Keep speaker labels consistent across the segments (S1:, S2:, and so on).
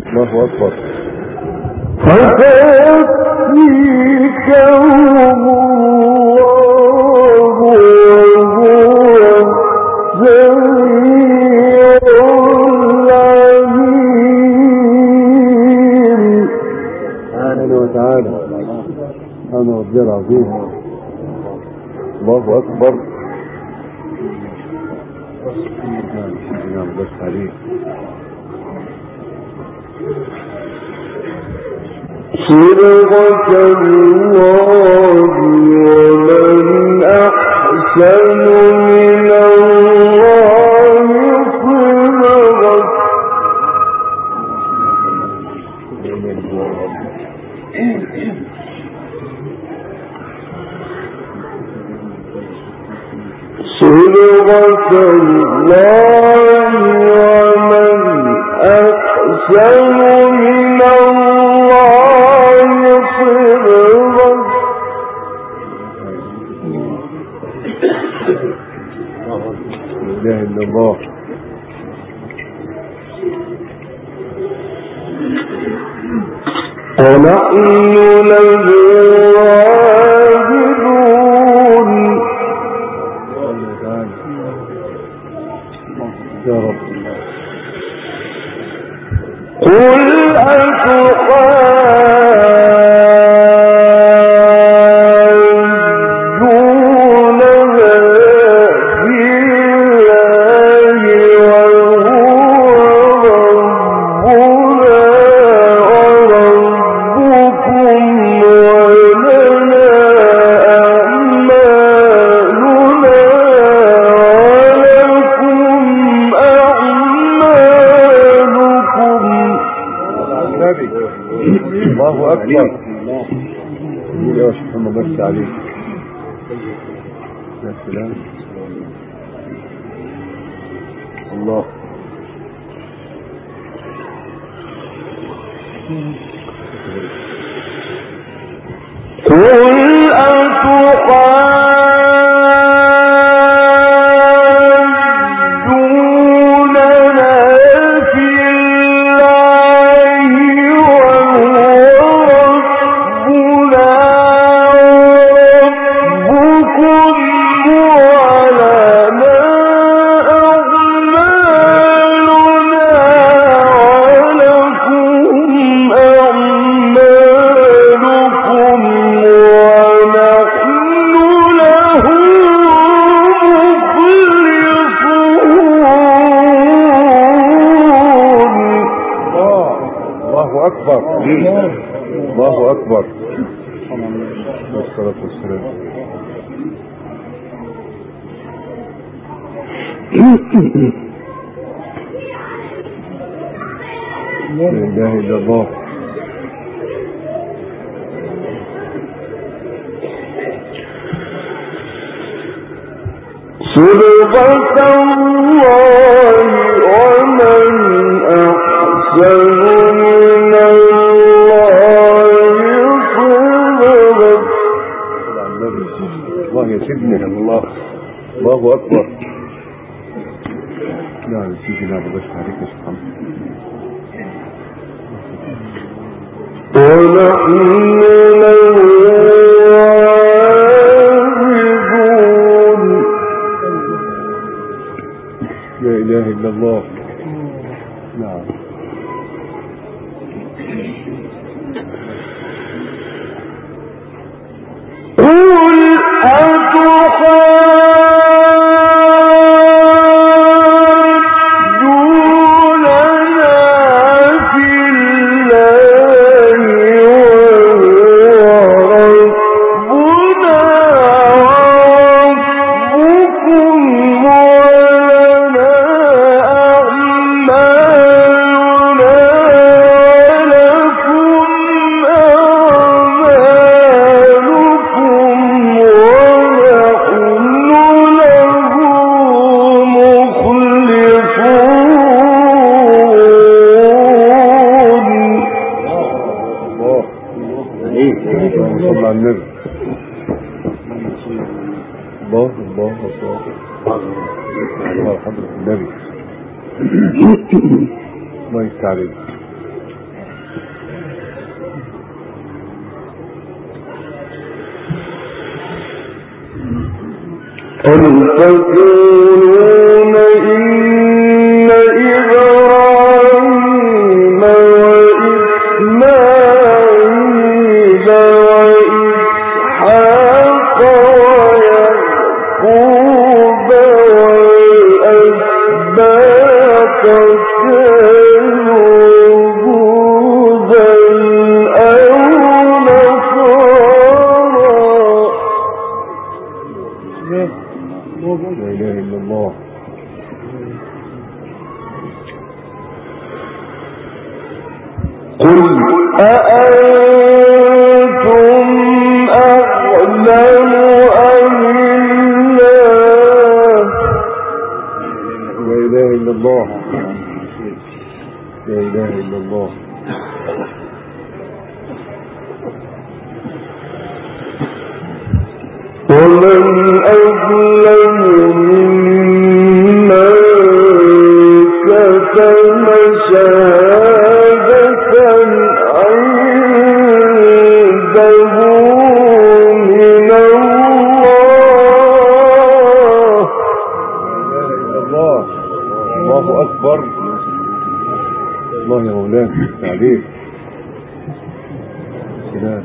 S1: الله أكبر.
S2: فسيكفيكهم الله وهو السميع العليم.
S1: سبحانه وتعالى. أنا ربي العظيم. الله أكبر. بس عليك
S2: صدق الله ومن أحسن من الله صدقا. صدق الله ومن أحسن من الله صدقا.
S1: لا إله إلا الله.
S2: ونحن له عابدون.
S1: يا رب.
S2: قل
S1: الله أكبر. يا محمد بس عليك. يا سلام. الله.
S2: قل
S1: الله أكبر. والصلاة والسلام. لا إله إلا الله.
S2: صدق الله ومن أحسن من
S1: الله يا سيدنا. الله. الله أكبر. لا يا سيدنا بلاش عليك يا سبحانه.
S2: ونحن له عابدون.
S1: لا إله إلا الله. نعم. الله يستعلم.
S2: أم تقولون إن إبراهيم وإسماعيل وإسحاق ويعقوب والأسباط كانوا هودا أو نصارى.
S1: لا إله إلا الله.
S2: قل أأنتم أعلم أم الله؟
S1: لا إله إلا الله. لا إله إلا الله.
S2: ومن أظلم ممن كتم شهادة عنده من الله.
S1: لا إله إلا الله. الله أكبر. الله يا مولانا عليك. سلام.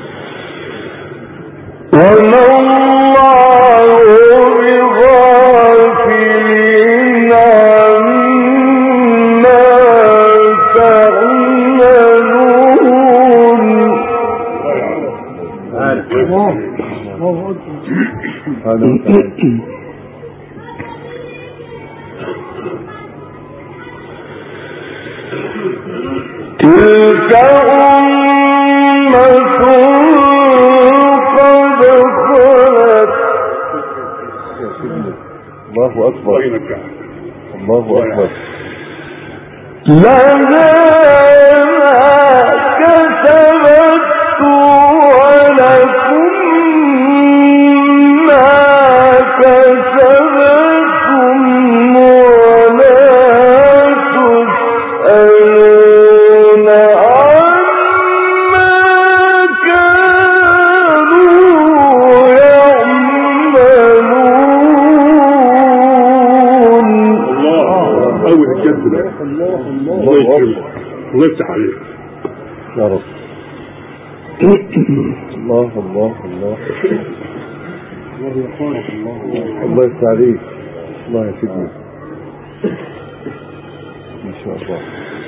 S2: وما الله بغافل عما تعملون. تلك أمة قد خلت.
S1: الله أكبر. الله أكبر.
S2: لها ما كسبت ولكم ما كسبتم ولا تسألون عما كانوا يعملون.
S3: أول الجد ده الله يكرمك الله يفتح عليك
S1: يا رب. الله الله الله الله يفتح عليك. الله يا سيدنا ما شاء الله.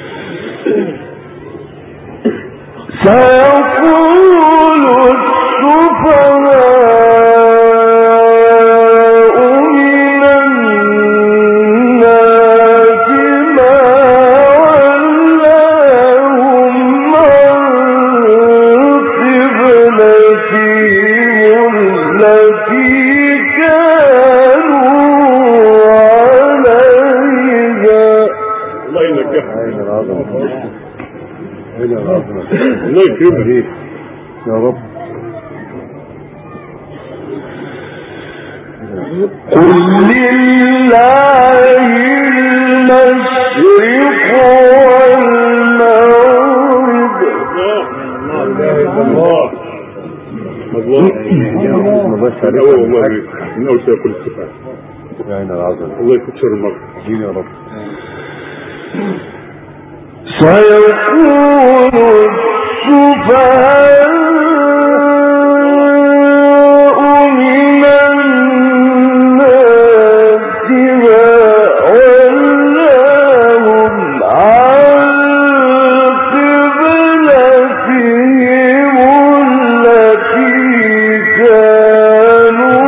S2: سيقول السفهاء من الناس ما ولاهم عن قبلتهم التي كانوا عليها.
S3: الله ينجحك
S1: عين العظمة. عين العظمة.
S3: الله يكرمك
S1: يا رب.
S2: قل لله المشرق والمغرب.
S1: لا إله إلا الله.
S3: الله
S1: ما بس
S3: من أول والله من أول سيقول السفهاء.
S1: يا عين العظمة.
S3: الله يكتشر المرء
S1: دين يا رب.
S2: سيقول السفهاء من الناس ما ولاهم عن قبلتهم التي كانوا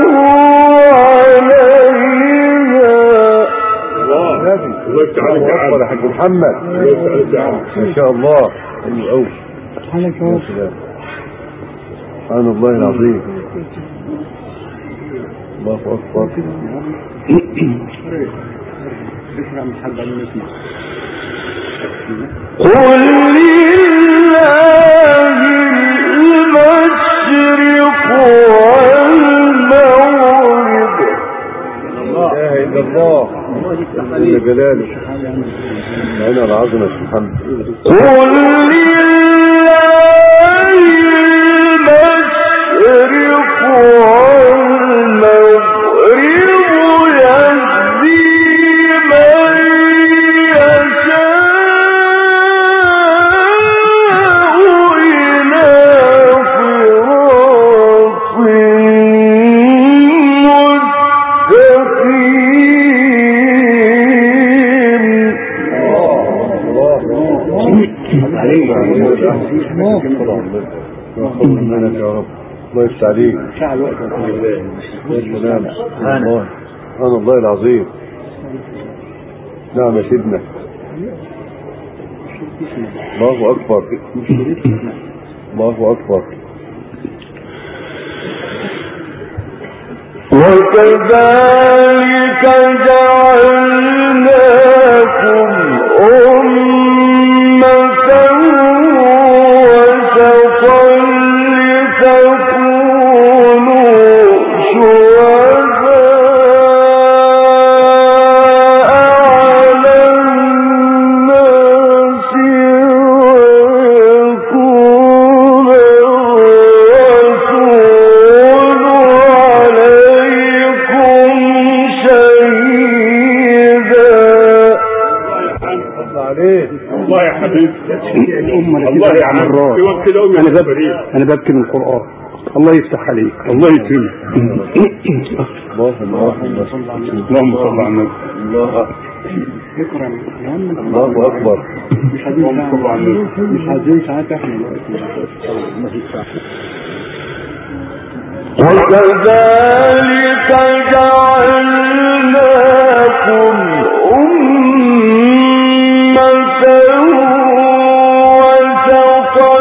S2: عليها.
S3: الله يفتح عليك يا
S1: أكبر يا حاج محمد.
S3: الله يفتح عليك يا عم
S1: ما شاء الله. حلو قوي. يا سلام. سبحان الله العظيم. الله أكبر.
S2: قل لله المشرق والمغرب.
S1: لا إله إلا الله. جل جلاله. عين العظمة سبحانه.
S2: قل لله المشرق والمغرب
S1: عليك يا رب. الله يفتح عليك. سلام. سبحان الله العظيم. نعم يا سيدنا. الله أكبر. الله أكبر.
S2: وكذلك جعلناكم أمة وسطا لتكونوا شهداء على الناس ويكون الرسول عليكم شهيدا.
S3: الله يا حبيبي. الله يا عم انا ببكي من القرآن. الله يفتح عليك. الله يكرمك. اللهم صل على النبي.
S1: الله أكبر.
S3: مش عايزين ساعات احنا
S2: وكذلك جعلناكم أمة وسطا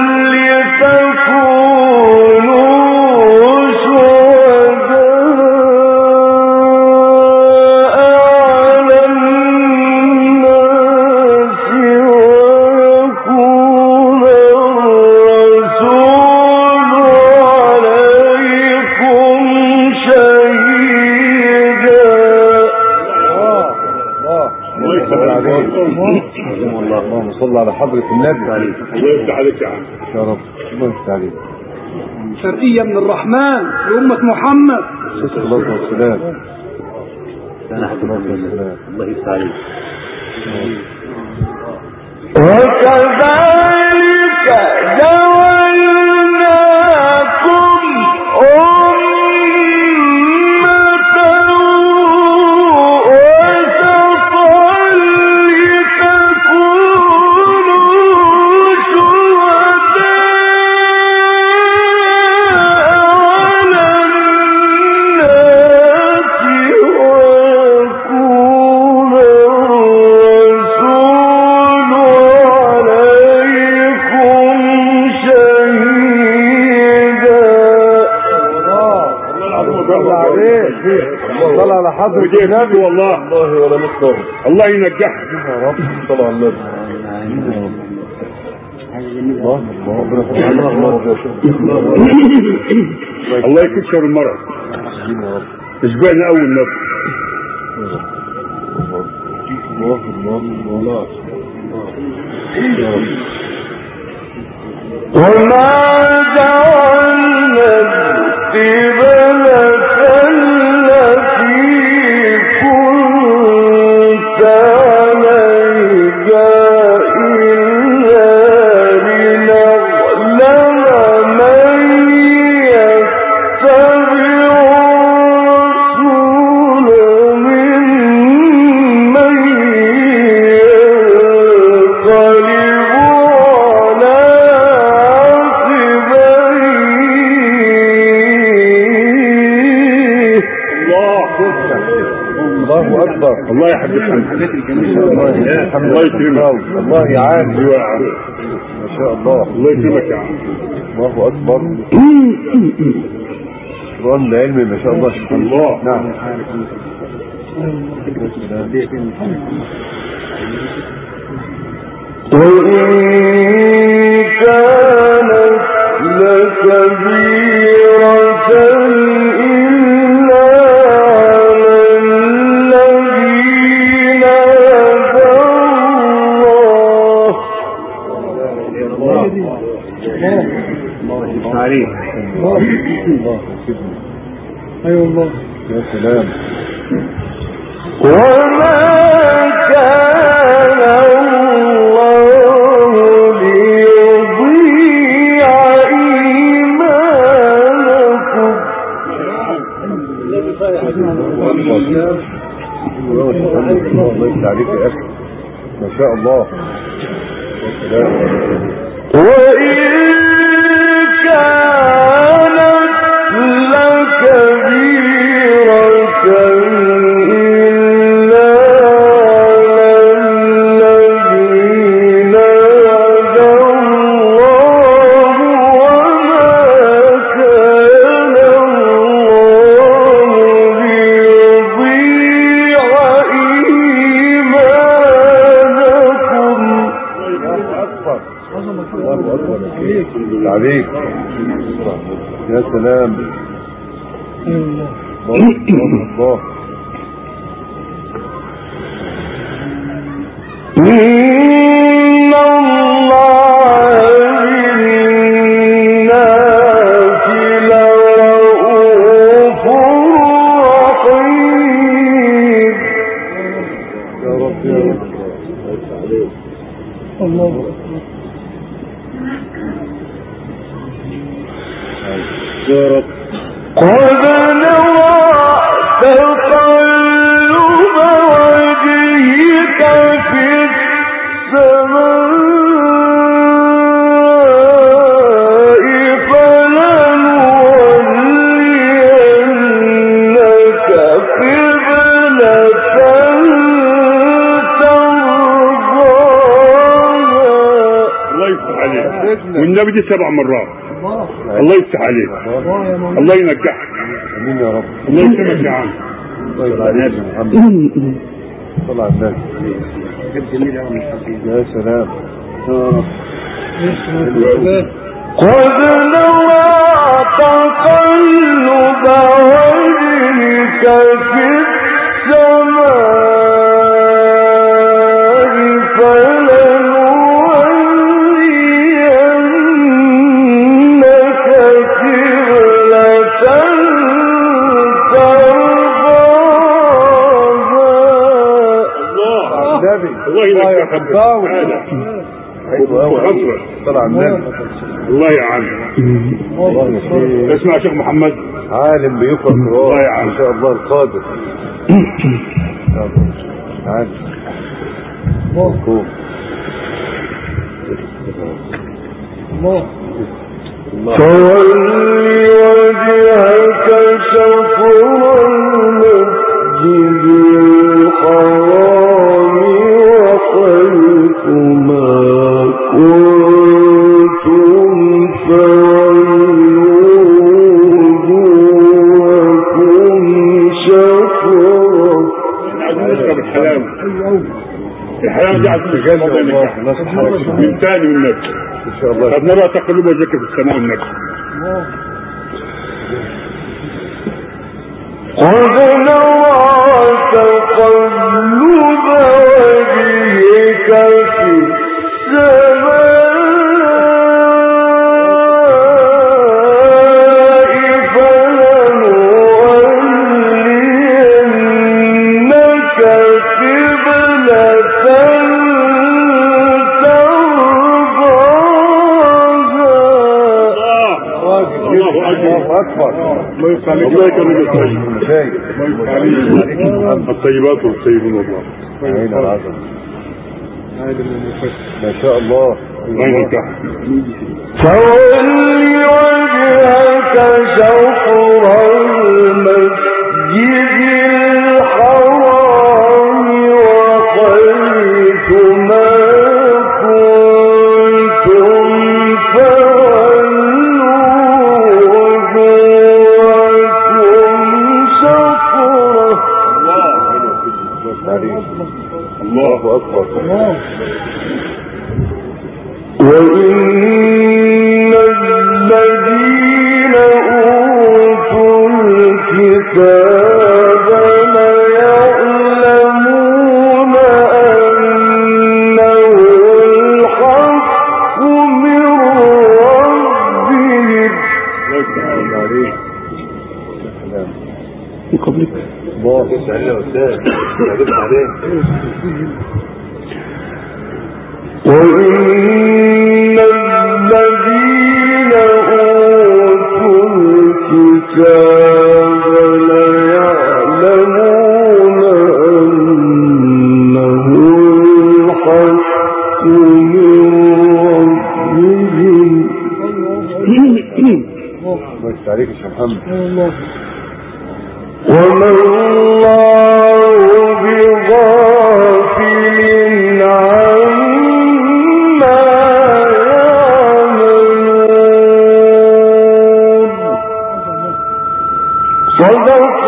S2: لتكونوا شهداء على الناس ويكون الرسول عليكم شهيدا.
S1: اللهم صل على حضرة النبي.
S3: الله يفتح عليك يا عم.
S1: يا رب. الله يفتح عليك.
S4: شرقية من الرحمن لأمة محمد.
S1: الصلاة والسلام. الله يفتح عليك.
S2: وكذلك جعلناكم أمة وسطا لتكونوا شهداء على الناس ويكون الرسول عليكم شهيدا.
S1: صل على حضرة النبي.
S3: والله
S1: ولا نصر.
S3: الله ينجحك
S1: يا رب. صل على النبي.
S3: الله يكسر المرض. اشبعنا اول نفس.
S2: وما جعلنا القبلة التي كنت عليها إلا لنعلم من يتبع الرسول ممن ينقلب على
S1: الله أكبر.
S3: الله يا حبيبي. الله يكرمك.
S1: الله يعاني.
S3: ايوه يا عم.
S1: ما شاء الله.
S3: الله يكرمك يا عم.
S1: الله أكبر. قرآن العلم ما شاء الله.
S3: الله.
S1: نعم.
S2: وإن كانت لكبيرة إلا على الذين هدى الله.
S1: عليك. الله سيدنا.
S4: أيوة الله.
S1: يا سلام.
S2: وما كان الله ليضيع إيمانكم.
S1: الله يفتح عليك يا أخي. ما شاء الله. عليك يا سلام. الله
S3: والنبي دي 7 مرات. الله يفتح عليك، الله ينجحك.
S1: امين يا رب.
S3: الله يسلمك يا عم.
S1: طيب عليك محمد. طلع الناس يا سلام.
S2: قد نرى تقلب وجهك في السماء فلنولينك قبلة
S3: الله ينجحك.
S1: طلع الناس.
S3: الله يا عم. اسمع يا شيخ محمد،
S1: عالم بيقرأ
S3: الله يا عم
S1: ان شاء الله القادر. عالم
S2: فولي وجهك شطر المسجد الحرام وحيث ما كنتم فولوا وجوهكم شطره.
S3: الحلال دي عايز تجلد من تاني من نفسه
S1: ان شاء الله.
S3: قد نرى تقلب وجهك في السماء والنفس.
S2: قد نرى تقلب وجهك في السماء فلنولينك قبلة
S3: الله يخليك. الله يكرمك الطيب. الطيبات والطيبون والله.
S1: عين العظم ما شاء الله.
S3: الله ينجحك.
S2: فولي وجهك شطر المسجد الحرام وحيث ما كنتم
S1: الله أكبر.
S2: وإن الذين أوتوا الكتاب ليعلمون أنه الحق من ربهم.
S1: من قبلك الله يسعدنا يا أستاذ. يعرف عليه.
S2: وإن الذين أوتوا الكتاب ليعلمون أنه الحق من
S1: بس عليك يا شيخ محمد.
S2: وما الله بغافل عما يعملون. صدق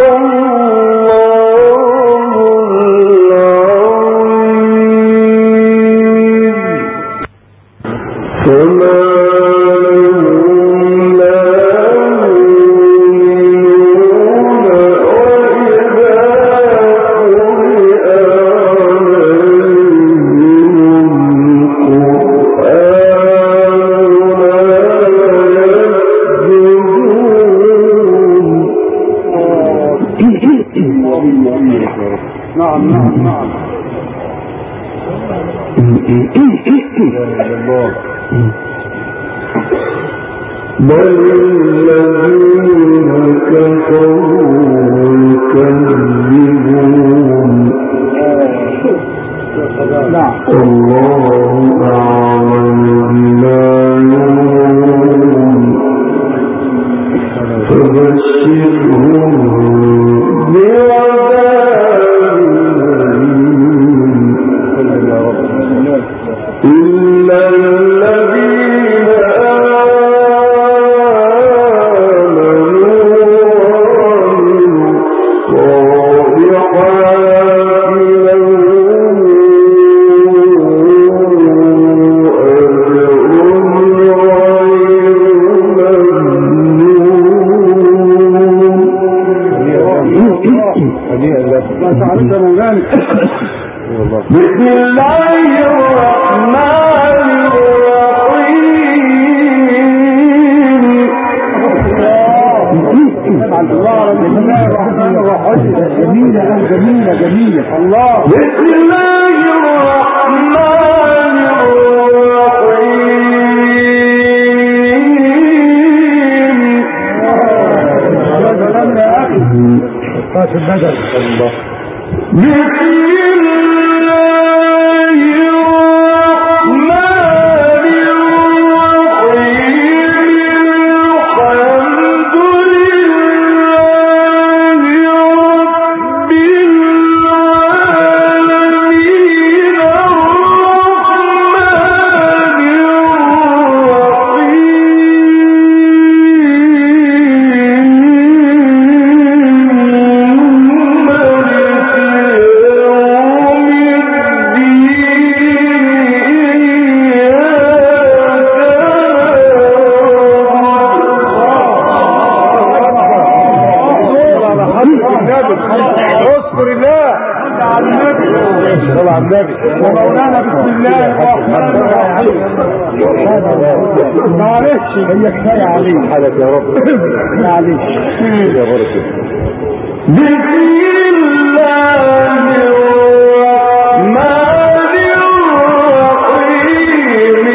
S2: الله العظيم. فما بل الذين كفروا يكذبون. الله أعلم بما يوعون فبشرهم بعذاب إلا الذين بسم الله الرحمن الرحيم. جميلة الله. بسم الله الرحمن الرحيم. قاتل بدر الله.
S3: ومولانا بسم الله الرحمن الرحيم. معلش هي كفايه عليك حالك يا رب. معلش يا بركه. بسم الله الرحمن الرحيم.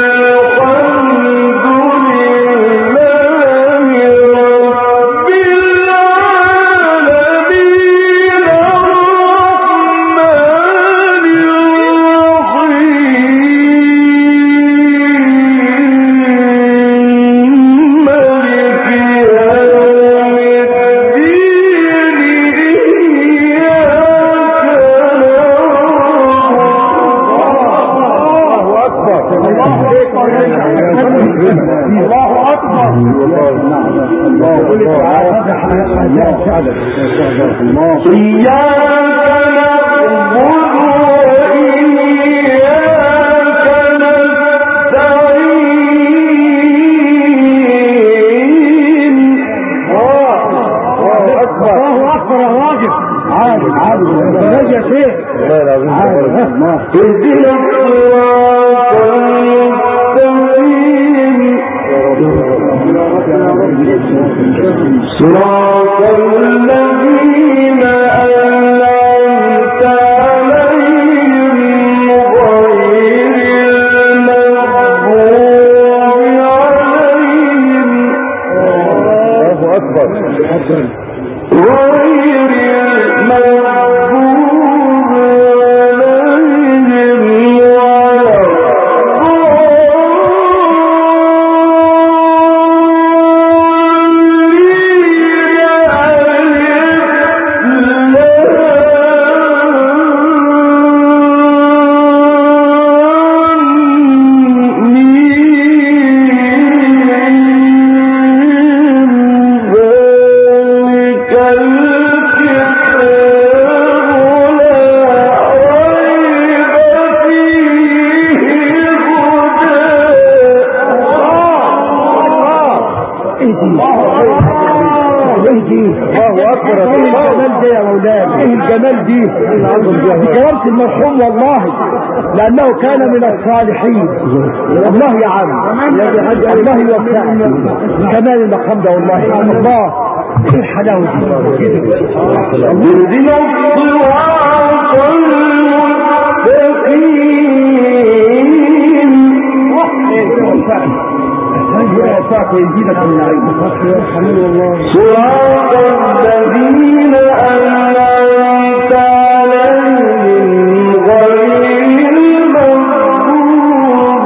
S3: صراط الذين أنعمت عليهم غير المغضوب عليهم الله أكبر غير المغضوب عليهم
S2: دي؟ الله اكبر. ايه الجمال ده يا مولانا؟ ايه الجمال دي؟ كرامة المرحوم والله، لانه كان من الصالحين. الله يا عم، الله يوفقك. كمال المقام ده والله. الله ايه الحلاوه دي؟
S3: اهدنا الصراط صراط الذين أنعمت عليهم غير المغضوب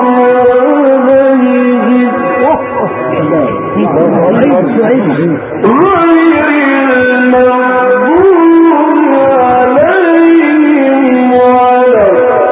S3: عليهم ولا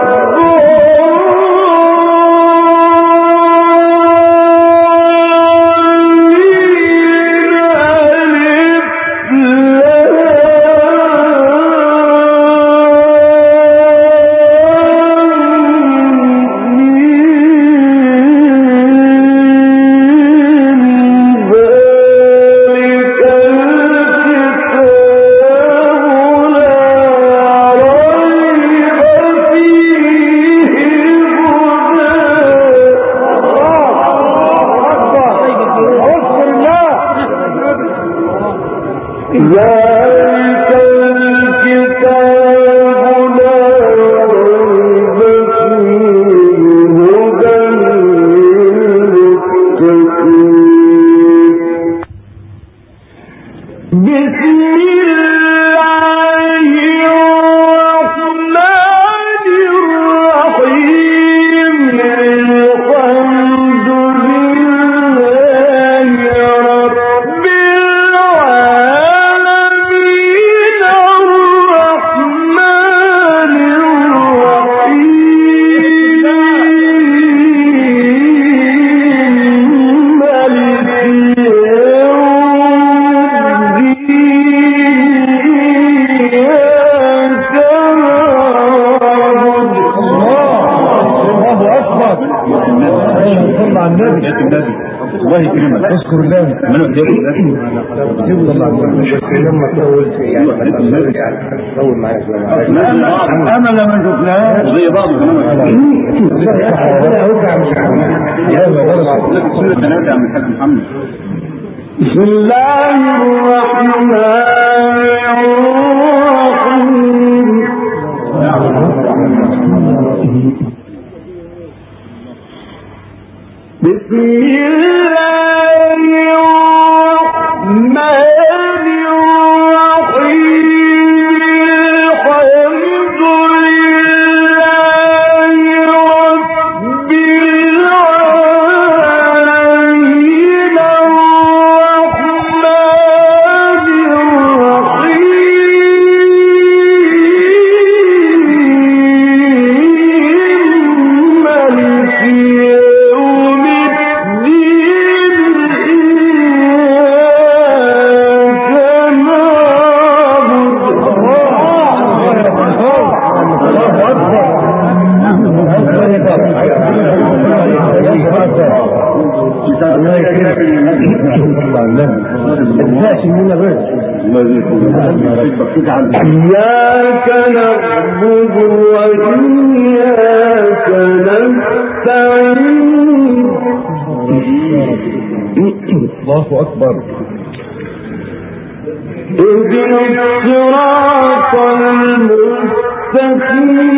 S1: الله يكرمك. اذكر الله. لما طولت يعني طول معايا انا لما شفناها زي بعض
S3: بسم الله الرحمن الرحيم. بسم الله الرحمن الرحيم. الحمد لله رب العالمين الرحمن الرحيم مالك يوم إياك نعبد وإياك نستعين.
S1: الله أكبر.
S3: اهدنا الصراط المستقيم